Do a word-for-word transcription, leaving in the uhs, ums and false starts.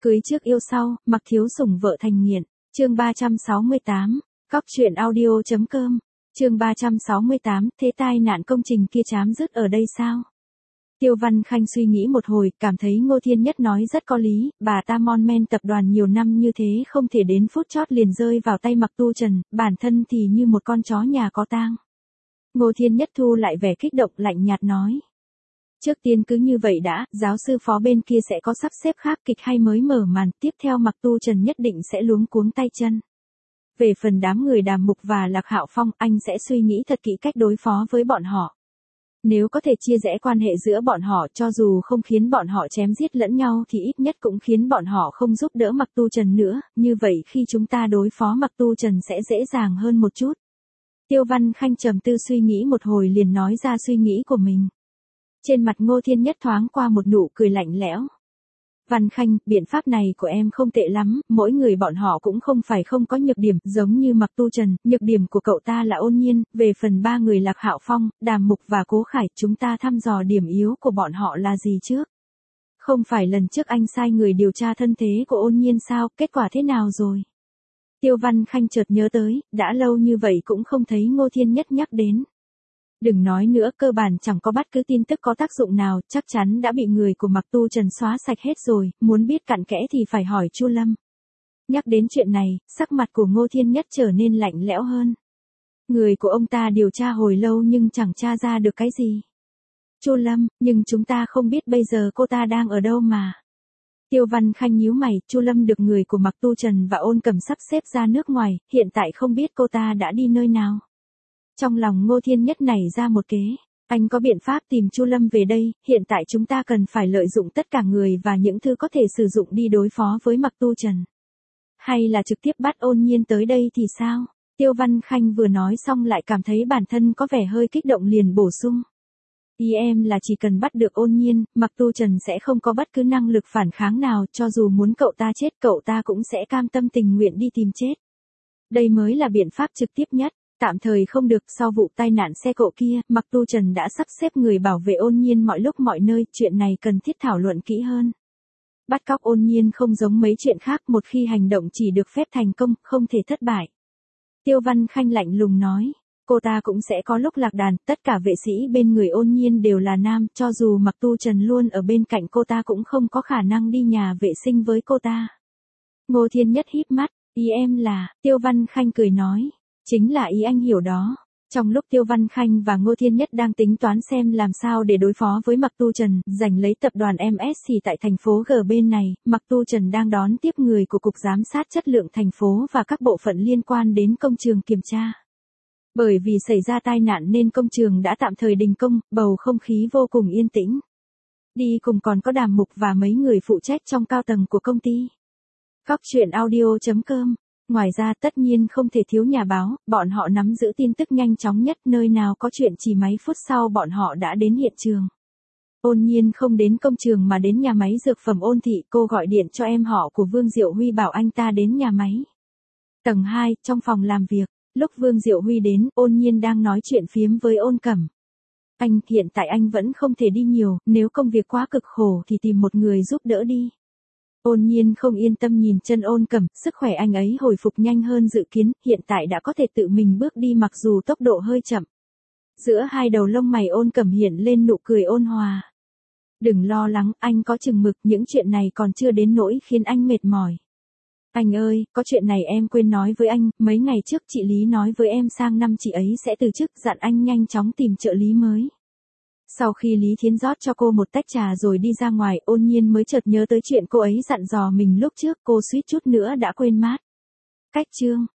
Cưới trước yêu sau, mặc thiếu sủng vợ thành nghiện. Chương ba trăm sáu mươi tám, Cóc truyện audio chấm com. Chương ba trăm sáu mươi tám, thế tai nạn công trình kia chám dứt ở đây sao? Tiêu Văn Khanh suy nghĩ một hồi, cảm thấy Ngô Thiên Nhất nói rất có lý, bà ta mon men tập đoàn nhiều năm như thế không thể đến phút chót liền rơi vào tay Mặc Tu Trần, bản thân thì như một con chó nhà có tang. Ngô Thiên Nhất thu lại vẻ kích động lạnh nhạt nói. Trước tiên cứ như vậy đã, giáo sư phó bên kia sẽ có sắp xếp khác kịch hay mới mở màn, tiếp theo Mặc Tu Trần nhất định sẽ luống cuống tay chân. Về phần đám người Đàm Mục và Lạc Hạo Phong, anh sẽ suy nghĩ thật kỹ cách đối phó với bọn họ. Nếu có thể chia rẽ quan hệ giữa bọn họ, cho dù không khiến bọn họ chém giết lẫn nhau thì ít nhất cũng khiến bọn họ không giúp đỡ Mặc Tu Trần nữa, như vậy khi chúng ta đối phó Mặc Tu Trần sẽ dễ dàng hơn một chút. Tiêu Văn Khanh trầm tư suy nghĩ một hồi liền nói ra suy nghĩ của mình. Trên mặt Ngô Thiên Nhất thoáng qua một nụ cười lạnh lẽo. Văn Khanh, biện pháp này của em không tệ lắm, mỗi người bọn họ cũng không phải không có nhược điểm, giống như Mặc Tu Trần, nhược điểm của cậu ta là ôn nhiên, về phần ba người Lạc Hạo Phong, Đàm Mục và Cố Khải, chúng ta thăm dò điểm yếu của bọn họ là gì trước? Không phải lần trước anh sai người điều tra thân thế của ôn nhiên sao, kết quả thế nào rồi? Tiêu Văn Khanh chợt nhớ tới, đã lâu như vậy cũng không thấy Ngô Thiên Nhất nhắc đến. Đừng nói nữa, cơ bản chẳng có bất cứ tin tức có tác dụng nào, chắc chắn đã bị người của Mặc Tu Trần xóa sạch hết rồi, muốn biết cặn kẽ thì phải hỏi Chu Lâm. Nhắc đến chuyện này, sắc mặt của Ngô Thiên Nhất trở nên lạnh lẽo hơn. Người của ông ta điều tra hồi lâu nhưng chẳng tra ra được cái gì. Chu Lâm, nhưng chúng ta không biết bây giờ cô ta đang ở đâu mà. Tiêu Văn Khanh nhíu mày, Chu Lâm được người của Mặc Tu Trần và Ôn Cẩm sắp xếp ra nước ngoài, hiện tại không biết cô ta đã đi nơi nào. Trong lòng Ngô Thiên Nhất nảy ra một kế, anh có biện pháp tìm Chu Lâm về đây, hiện tại chúng ta cần phải lợi dụng tất cả người và những thứ có thể sử dụng đi đối phó với Mặc Tu Trần. Hay là trực tiếp bắt Ôn Nhiên tới đây thì sao? Tiêu Văn Khanh vừa nói xong lại cảm thấy bản thân có vẻ hơi kích động liền bổ sung. Ý em là chỉ cần bắt được Ôn Nhiên, Mặc Tu Trần sẽ không có bất cứ năng lực phản kháng nào, cho dù muốn cậu ta chết cậu ta cũng sẽ cam tâm tình nguyện đi tìm chết. Đây mới là biện pháp trực tiếp nhất. Tạm thời không được, sau vụ tai nạn xe cộ kia, Mặc Tu Trần đã sắp xếp người bảo vệ Ôn Nhiên mọi lúc mọi nơi, chuyện này cần thiết thảo luận kỹ hơn. Bắt cóc Ôn Nhiên không giống mấy chuyện khác, một khi hành động chỉ được phép thành công, không thể thất bại. Tiêu Văn Khanh lạnh lùng nói, cô ta cũng sẽ có lúc lạc đàn, tất cả vệ sĩ bên người Ôn Nhiên đều là nam, cho dù Mặc Tu Trần luôn ở bên cạnh cô ta cũng không có khả năng đi nhà vệ sinh với cô ta. Ngô Thiên Nhất híp mắt, ý em là, Tiêu Văn Khanh cười nói. Chính là ý anh hiểu đó. Trong lúc Tiêu Văn Khanh và Ngô Thiên Nhất đang tính toán xem làm sao để đối phó với Mặc Tu Trần, giành lấy tập đoàn em ét xê tại thành phố G bên này, Mặc Tu Trần đang đón tiếp người của Cục Giám sát Chất lượng thành phố và các bộ phận liên quan đến công trường kiểm tra. Bởi vì xảy ra tai nạn nên công trường đã tạm thời đình công, bầu không khí vô cùng yên tĩnh. Đi cùng còn có Đàm Mục và mấy người phụ trách trong cao tầng của công ty. Cóc truyện audio chấm com. Ngoài ra tất nhiên không thể thiếu nhà báo, bọn họ nắm giữ tin tức nhanh chóng nhất, nơi nào có chuyện chỉ mấy phút sau bọn họ đã đến hiện trường. Ôn Nhiên không đến công trường mà đến nhà máy dược phẩm Ôn Thị, cô gọi điện cho em họ của Vương Diệu Huy bảo anh ta đến nhà máy. Tầng hai, trong phòng làm việc, lúc Vương Diệu Huy đến, Ôn Nhiên đang nói chuyện phiếm với Ôn Cẩm. Anh, hiện tại anh vẫn không thể đi nhiều, nếu công việc quá cực khổ thì tìm một người giúp đỡ đi. Ôn Nhiên không yên tâm nhìn chân Ôn Cẩm, sức khỏe anh ấy hồi phục nhanh hơn dự kiến, hiện tại đã có thể tự mình bước đi mặc dù tốc độ hơi chậm. Giữa hai đầu lông mày Ôn Cẩm hiện lên nụ cười ôn hòa. Đừng lo lắng, anh có chừng mực, những chuyện này còn chưa đến nỗi khiến anh mệt mỏi. Anh ơi, có chuyện này em quên nói với anh, mấy ngày trước chị Lý nói với em sang năm chị ấy sẽ từ chức, dặn anh nhanh chóng tìm trợ lý mới. Sau khi Lý Thiến rót cho cô một tách trà rồi đi ra ngoài, Ôn Nhiên mới chợt nhớ tới chuyện cô ấy dặn dò mình lúc trước, cô suýt chút nữa đã quên mất. Cách chương